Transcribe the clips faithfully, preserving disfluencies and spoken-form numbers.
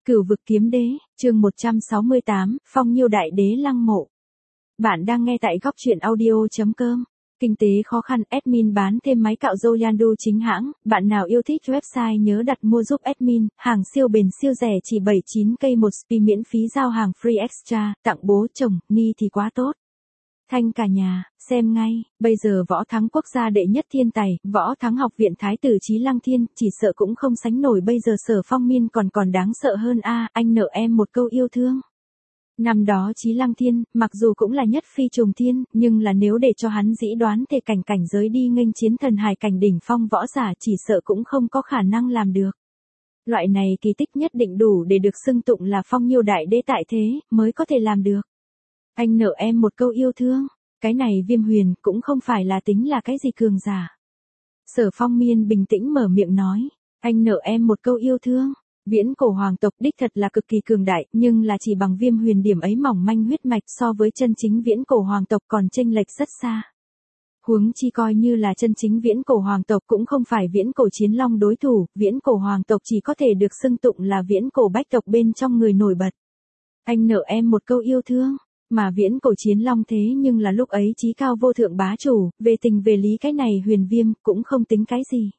Cửu vực kiếm đế, chương một trăm sáu mươi tám, Phong Nhiêu đại đế lăng mộ. Bạn đang nghe tại góc truyện audio chấm com. Kinh tế khó khăn, admin bán thêm máy cạo râu Yandu chính hãng, bạn nào yêu thích website nhớ đặt mua giúp admin, hàng siêu bền siêu rẻ chỉ bảy mươi chín k một spi miễn phí giao hàng free extra, tặng bố chồng, ni thì quá tốt. Thanh cả nhà, xem ngay, bây giờ võ thắng quốc gia đệ nhất thiên tài, võ thắng học viện thái tử Chí Lăng Thiên, chỉ sợ cũng không sánh nổi bây giờ Sở Phong Miên còn còn đáng sợ hơn a, anh nợ em một câu yêu thương. Năm đó Chí Lăng Thiên, mặc dù cũng là nhất phi trùng thiên, nhưng là nếu để cho hắn dĩ đoán thể cảnh cảnh giới đi nghênh chiến thần hài cảnh đỉnh phong võ giả chỉ sợ cũng không có khả năng làm được. Loại này kỳ tích nhất định đủ để được xưng tụng là Phong Nhiêu đại đế tại thế, mới có thể làm được. Anh nợ em một câu yêu thương, cái này Viêm Huyền cũng không phải là tính là cái gì cường giả. Sở Phong Miên bình tĩnh mở miệng nói, anh nợ em một câu yêu thương, viễn cổ hoàng tộc đích thật là cực kỳ cường đại, nhưng là chỉ bằng Viêm Huyền điểm ấy mỏng manh huyết mạch so với chân chính viễn cổ hoàng tộc còn chênh lệch rất xa. Huống chi coi như là chân chính viễn cổ hoàng tộc cũng không phải viễn cổ chiến long đối thủ, viễn cổ hoàng tộc chỉ có thể được xưng tụng là viễn cổ bách tộc bên trong người nổi bật. Anh nợ em một câu yêu thương. Mà viễn cổ chiến long thế nhưng là lúc ấy chí cao vô thượng bá chủ, về tình về lý cái này Huyền Viêm cũng không tính cái gì.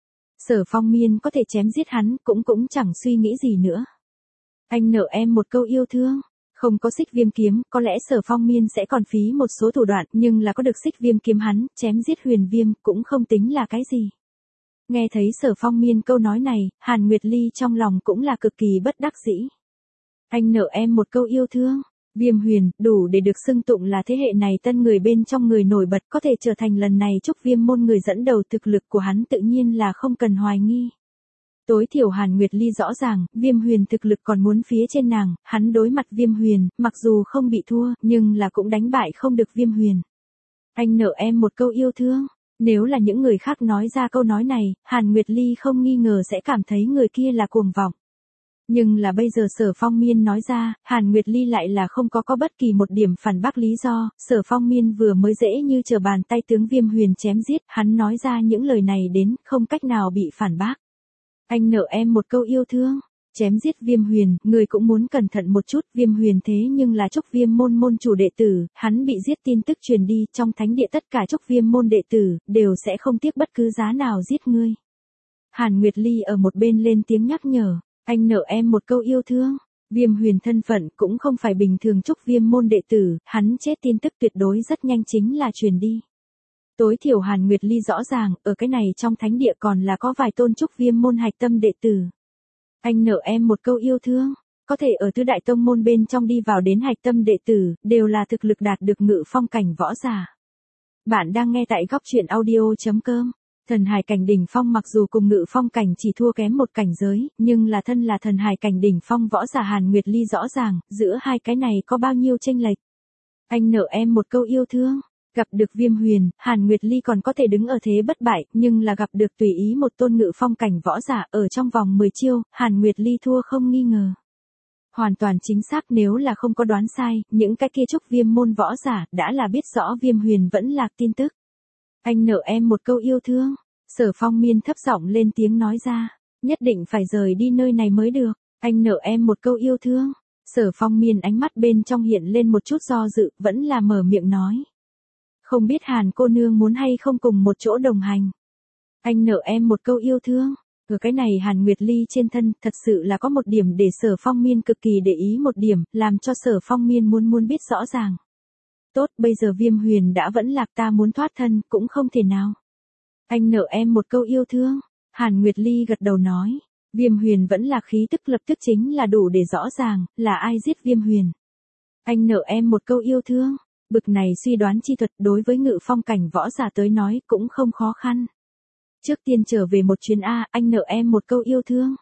Sở Phong Miên có thể chém giết hắn cũng cũng chẳng suy nghĩ gì nữa. Anh nợ em một câu yêu thương, không có xích viêm kiếm, có lẽ Sở Phong Miên sẽ còn phí một số thủ đoạn, nhưng là có được xích viêm kiếm hắn, chém giết Huyền Viêm cũng không tính là cái gì. Nghe thấy Sở Phong Miên câu nói này, Hàn Nguyệt Ly trong lòng cũng là cực kỳ bất đắc dĩ. Anh nợ em một câu yêu thương. Viêm Huyền, đủ để được xưng tụng là thế hệ này tân người bên trong người nổi bật có thể trở thành lần này Trúc Viêm môn người dẫn đầu, thực lực của hắn tự nhiên là không cần hoài nghi. Tối thiểu Hàn Nguyệt Ly rõ ràng, Viêm Huyền thực lực còn muốn phía trên nàng, hắn đối mặt Viêm Huyền, mặc dù không bị thua, nhưng là cũng đánh bại không được Viêm Huyền. Anh nợ em một câu yêu thương, nếu là những người khác nói ra câu nói này, Hàn Nguyệt Ly không nghi ngờ sẽ cảm thấy người kia là cuồng vọng. Nhưng là bây giờ Sở Phong Miên nói ra, Hàn Nguyệt Ly lại là không có có bất kỳ một điểm phản bác lý do, Sở Phong Miên vừa mới dễ như trở bàn tay tướng Viêm Huyền chém giết, hắn nói ra những lời này đến, không cách nào bị phản bác. Anh nợ em một câu yêu thương, chém giết Viêm Huyền, người cũng muốn cẩn thận một chút, Viêm Huyền thế nhưng là Trúc Viêm môn môn chủ đệ tử, hắn bị giết tin tức truyền đi, trong thánh địa tất cả Trúc Viêm môn đệ tử, đều sẽ không tiếc bất cứ giá nào giết ngươi. Hàn Nguyệt Ly ở một bên lên tiếng nhắc nhở. Anh nợ em một câu yêu thương, Viêm Huyền thân phận cũng không phải bình thường Trúc Viêm môn đệ tử, hắn chết tin tức tuyệt đối rất nhanh chính là truyền đi. Tối thiểu Hàn Nguyệt Ly rõ ràng, ở cái này trong thánh địa còn là có vài tôn Trúc Viêm môn hạch tâm đệ tử. Anh nợ em một câu yêu thương, có thể ở tứ đại tông môn bên trong đi vào đến hạch tâm đệ tử, đều là thực lực đạt được ngự phong cảnh võ giả. Bạn đang nghe tại góc truyện audio chấm com. Thần hài cảnh đỉnh phong mặc dù cùng ngự phong cảnh chỉ thua kém một cảnh giới, nhưng là thân là thần hài cảnh đỉnh phong võ giả Hàn Nguyệt Ly rõ ràng, giữa hai cái này có bao nhiêu chênh lệch. Anh nợ em một câu yêu thương, gặp được Viêm Huyền, Hàn Nguyệt Ly còn có thể đứng ở thế bất bại, nhưng là gặp được tùy ý một tôn ngự phong cảnh võ giả ở trong vòng mười chiêu, Hàn Nguyệt Ly thua không nghi ngờ. Hoàn toàn chính xác, nếu là không có đoán sai, những cái kia Trúc Viêm môn võ giả đã là biết rõ Viêm Huyền vẫn lạc tin tức. Anh nợ em một câu yêu thương, Sở Phong Miên thấp giọng lên tiếng nói ra, nhất định phải rời đi nơi này mới được, anh nợ em một câu yêu thương. Sở Phong Miên ánh mắt bên trong hiện lên một chút do dự, vẫn là mở miệng nói. Không biết Hàn cô nương muốn hay không cùng một chỗ đồng hành. Anh nợ em một câu yêu thương, ở cái này Hàn Nguyệt Ly trên thân thật sự là có một điểm để Sở Phong Miên cực kỳ để ý, một điểm, làm cho Sở Phong Miên muốn muốn biết rõ ràng. Tốt, bây giờ Viêm Huyền đã vẫn lạc, ta muốn thoát thân, cũng không thể nào. Anh nợ em một câu yêu thương, Hàn Nguyệt Ly gật đầu nói, Viêm Huyền vẫn là khí tức lập tức chính là đủ để rõ ràng, là ai giết Viêm Huyền. Anh nợ em một câu yêu thương, bực này suy đoán chi thuật đối với ngự phong cảnh võ giả tới nói cũng không khó khăn. Trước tiên trở về một chuyến A, anh nợ em một câu yêu thương.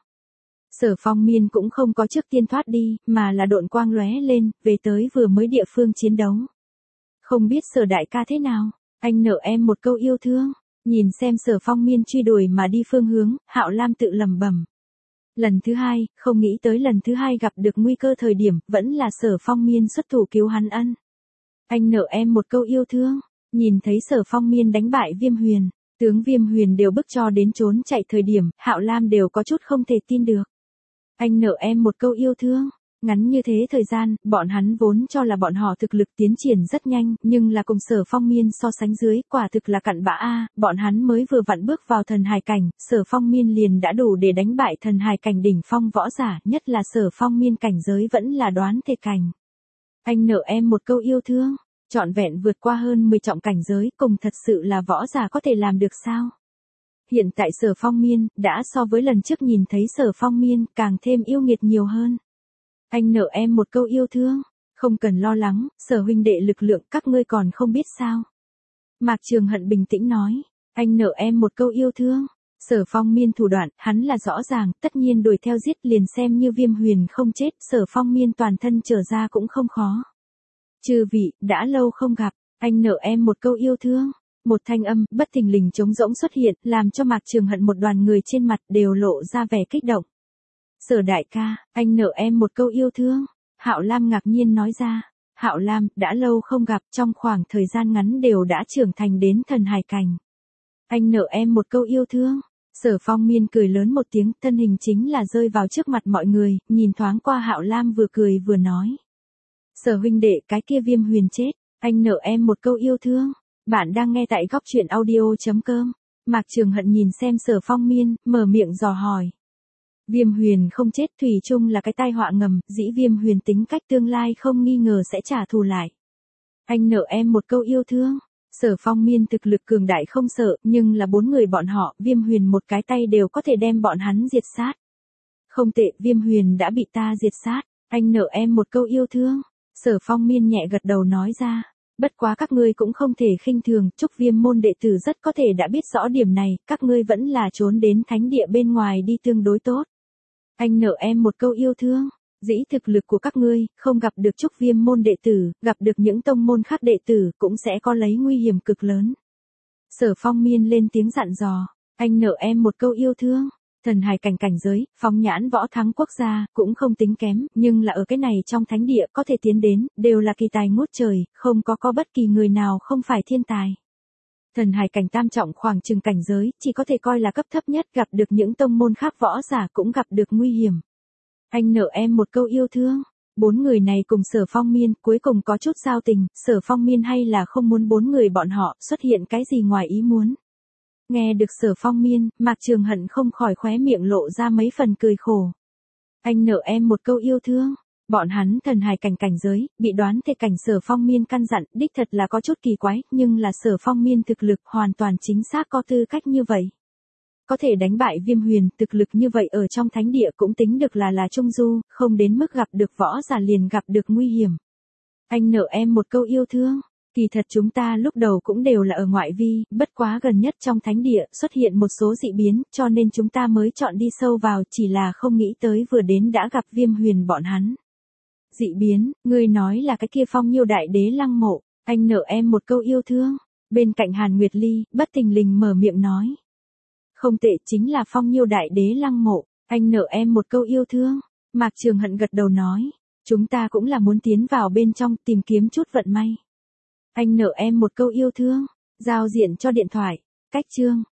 Sở Phong Miên cũng không có trước tiên thoát đi, mà là độn quang lóe lên, về tới vừa mới địa phương chiến đấu. Không biết Sở đại ca thế nào, anh nợ em một câu yêu thương, nhìn xem Sở Phong Miên truy đuổi mà đi phương hướng, Hạo Lam tự lẩm bẩm. Lần thứ hai, không nghĩ tới lần thứ hai gặp được nguy cơ thời điểm, vẫn là Sở Phong Miên xuất thủ cứu hắn ân. Anh nợ em một câu yêu thương, nhìn thấy Sở Phong Miên đánh bại Viêm Huyền, tướng Viêm Huyền đều bức cho đến trốn chạy thời điểm, Hạo Lam đều có chút không thể tin được. Anh nợ em một câu yêu thương. Ngắn như thế thời gian, bọn hắn vốn cho là bọn họ thực lực tiến triển rất nhanh, nhưng là cùng Sở Phong Miên so sánh dưới, quả thực là cặn bã a, bọn hắn mới vừa vặn bước vào thần hài cảnh, Sở Phong Miên liền đã đủ để đánh bại thần hài cảnh đỉnh phong võ giả, nhất là Sở Phong Miên cảnh giới vẫn là đoán thể cảnh. Anh nợ em một câu yêu thương, trọn vẹn vượt qua hơn mười trọng cảnh giới, cùng thật sự là võ giả có thể làm được sao? Hiện tại Sở Phong Miên, đã so với lần trước nhìn thấy Sở Phong Miên, càng thêm yêu nghiệt nhiều hơn. Anh nợ em một câu yêu thương, không cần lo lắng, Sở huynh đệ lực lượng các ngươi còn không biết sao. Mạc Trường Hận bình tĩnh nói, anh nợ em một câu yêu thương. Sở Phong Miên thủ đoạn, hắn là rõ ràng, tất nhiên đuổi theo giết liền xem như Viêm Huyền không chết, Sở Phong Miên toàn thân trở ra cũng không khó. Chư vị, đã lâu không gặp, anh nợ em một câu yêu thương. Một thanh âm, bất thình lình trống rỗng xuất hiện, làm cho Mạc Trường Hận một đoàn người trên mặt đều lộ ra vẻ kích động. Sở đại ca, anh nợ em một câu yêu thương. Hạo Lam ngạc nhiên nói ra. Hạo Lam, đã lâu không gặp, trong khoảng thời gian ngắn đều đã trưởng thành đến thần hài cảnh. Anh nợ em một câu yêu thương. Sở Phong Miên cười lớn một tiếng, thân hình chính là rơi vào trước mặt mọi người, nhìn thoáng qua Hạo Lam vừa cười vừa nói. Sở huynh đệ, cái kia Viêm Huyền chết, anh nợ em một câu yêu thương. Bạn đang nghe tại góc truyện audio chấm com. Mạc Trường Hận nhìn xem Sở Phong Miên, mở miệng dò hỏi. Viêm Huyền không chết, thủy chung là cái tai họa ngầm, dĩ Viêm Huyền tính cách tương lai không nghi ngờ sẽ trả thù lại. Anh nợ em một câu yêu thương. Sở Phong Miên thực lực cường đại không sợ, nhưng là bốn người bọn họ, Viêm Huyền một cái tay đều có thể đem bọn hắn diệt sát. Không tệ, Viêm Huyền đã bị ta diệt sát, anh nợ em một câu yêu thương. Sở Phong Miên nhẹ gật đầu nói ra. Bất quá các ngươi cũng không thể khinh thường, Trúc Viêm môn đệ tử rất có thể đã biết rõ điểm này, các ngươi vẫn là trốn đến thánh địa bên ngoài đi tương đối tốt. Anh nợ em một câu yêu thương, dĩ thực lực của các ngươi, không gặp được Trúc Viêm môn đệ tử, gặp được những tông môn khác đệ tử, cũng sẽ có lấy nguy hiểm cực lớn. Sở Phong Miên lên tiếng dặn dò, anh nợ em một câu yêu thương. Thần hài cảnh cảnh giới, phóng nhãn võ thắng quốc gia, cũng không tính kém, nhưng là ở cái này trong thánh địa có thể tiến đến, đều là kỳ tài ngút trời, không có có bất kỳ người nào không phải thiên tài. Thần hài cảnh tam trọng khoảng chừng cảnh giới, chỉ có thể coi là cấp thấp nhất, gặp được những tông môn khác võ giả cũng gặp được nguy hiểm. Anh nợ em một câu yêu thương. Bốn người này cùng Sở Phong Miên, cuối cùng có chút giao tình, Sở Phong Miên hay là không muốn bốn người bọn họ xuất hiện cái gì ngoài ý muốn. Nghe được Sở Phong Miên, Mạc Trường Hận không khỏi khóe miệng lộ ra mấy phần cười khổ. Anh nợ em một câu yêu thương. Bọn hắn thần hài cảnh cảnh giới, bị đoán thể cảnh Sở Phong Miên căn dặn, đích thật là có chút kỳ quái, nhưng là Sở Phong Miên thực lực hoàn toàn chính xác có tư cách như vậy. Có thể đánh bại Viêm Huyền, thực lực như vậy ở trong thánh địa cũng tính được là là trung du, không đến mức gặp được võ giả liền gặp được nguy hiểm. Anh nợ em một câu yêu thương. Kỳ thật chúng ta lúc đầu cũng đều là ở ngoại vi, bất quá gần nhất trong thánh địa xuất hiện một số dị biến, cho nên chúng ta mới chọn đi sâu vào, chỉ là không nghĩ tới vừa đến đã gặp Viêm Huyền bọn hắn. Dị biến, ngươi nói là cái kia Phong Nhiêu đại đế lăng mộ, anh nợ em một câu yêu thương. Bên cạnh Hàn Nguyệt Ly, bất thình lình mở miệng nói. Không tệ, chính là Phong Nhiêu đại đế lăng mộ, anh nợ em một câu yêu thương. Mạc Trường Hận gật đầu nói, chúng ta cũng là muốn tiến vào bên trong tìm kiếm chút vận may. Anh nợ em một câu yêu thương, giao diện cho điện thoại, cách chương.